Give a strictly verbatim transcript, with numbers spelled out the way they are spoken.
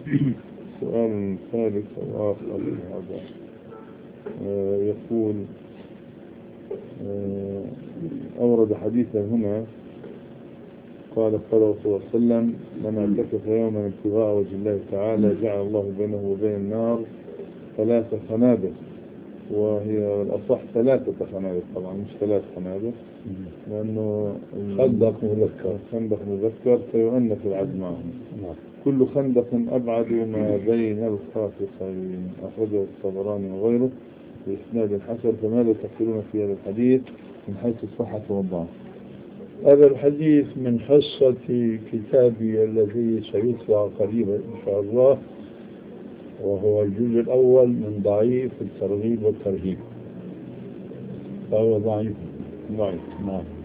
سؤال ثالث أو آخر هذا آه يقول آه أورد حديثا هنا قال قال رسول الله صلى الله عليه وسلم من اعتكف يوما ابتغاء وجه الله تعالى جعل الله بينه وبين النار ثلاثة خنادق، وهي الأصح ثلاثة خنادق طبعا مش ثلاث خنادق لأنه خندق مذكر خندق مذكر فيؤنث العد معهم. كل خندق أبعد ما بين الخافقين، أخرجه الطبراني وغيره بإسناد حسن. فماذا تقولون في هذا الحديث من حيث الصحة والضعف؟ هذا الحديث من حصة كتابي الذي سيطبع قريبا إن شاء الله، وهو الجزء الأول من ضعيف الترغيب والترهيب، فهو ضعيف ضعيف. نعم.